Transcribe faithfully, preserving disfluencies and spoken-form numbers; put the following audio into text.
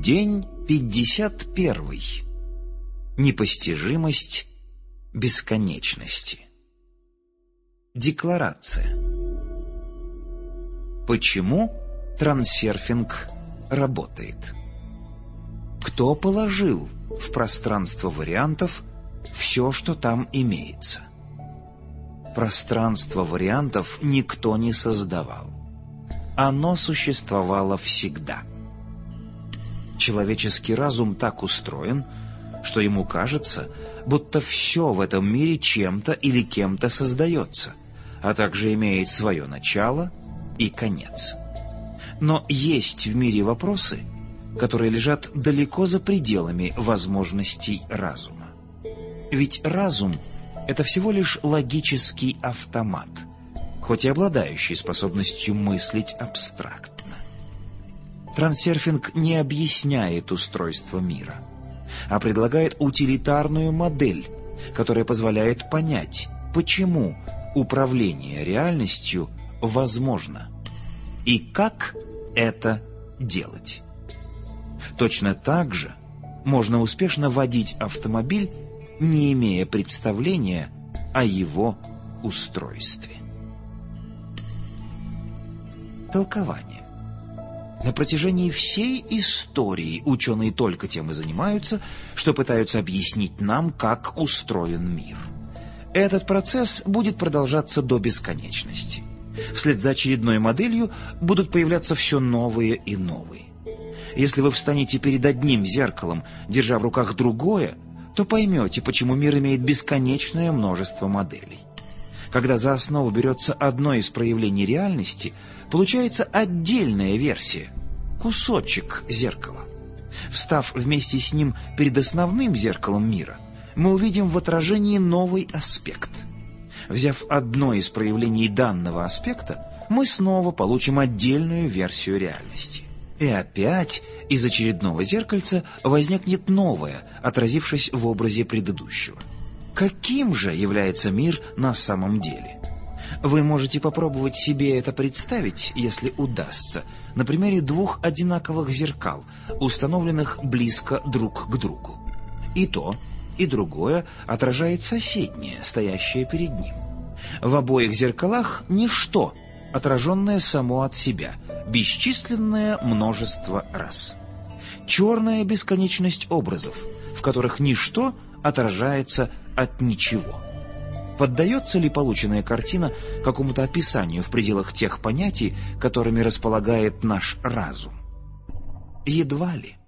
День пятьдесят первый. Непостижимость бесконечности. Декларация. Почему трансерфинг работает? Кто положил в пространство вариантов все, что там имеется? Пространство вариантов никто не создавал. Оно существовало всегда. Человеческий разум так устроен, что ему кажется, будто все в этом мире чем-то или кем-то создается, а также имеет свое начало и конец. Но есть в мире вопросы, которые лежат далеко за пределами возможностей разума. Ведь разум — это всего лишь логический автомат, хоть и обладающий способностью мыслить абстрактно. Трансерфинг не объясняет устройство мира, а предлагает утилитарную модель, которая позволяет понять, почему управление реальностью возможно и как это делать. Точно так же можно успешно водить автомобиль, не имея представления о его устройстве. Толкование. На протяжении всей истории ученые только тем и занимаются, что пытаются объяснить нам, как устроен мир. Этот процесс будет продолжаться до бесконечности. Вслед за очередной моделью будут появляться все новые и новые. Если вы встанете перед одним зеркалом, держа в руках другое, то поймете, почему мир имеет бесконечное множество моделей. Когда за основу берется одно из проявлений реальности, получается отдельная версия, кусочек зеркала. Встав вместе с ним перед основным зеркалом мира, мы увидим в отражении новый аспект. Взяв одно из проявлений данного аспекта, мы снова получим отдельную версию реальности. И опять из очередного зеркальца возникнет новое, отразившись в образе предыдущего. Каким же является мир на самом деле? Вы можете попробовать себе это представить, если удастся, на примере двух одинаковых зеркал, установленных близко друг к другу. И то, и другое отражает соседнее, стоящее перед ним. В обоих зеркалах ничто, отраженное само от себя, бесчисленное множество раз. Черная бесконечность образов, в которых ничто отражается от ничего. Поддается ли полученная картина какому-то описанию в пределах тех понятий, которыми располагает наш разум? Едва ли.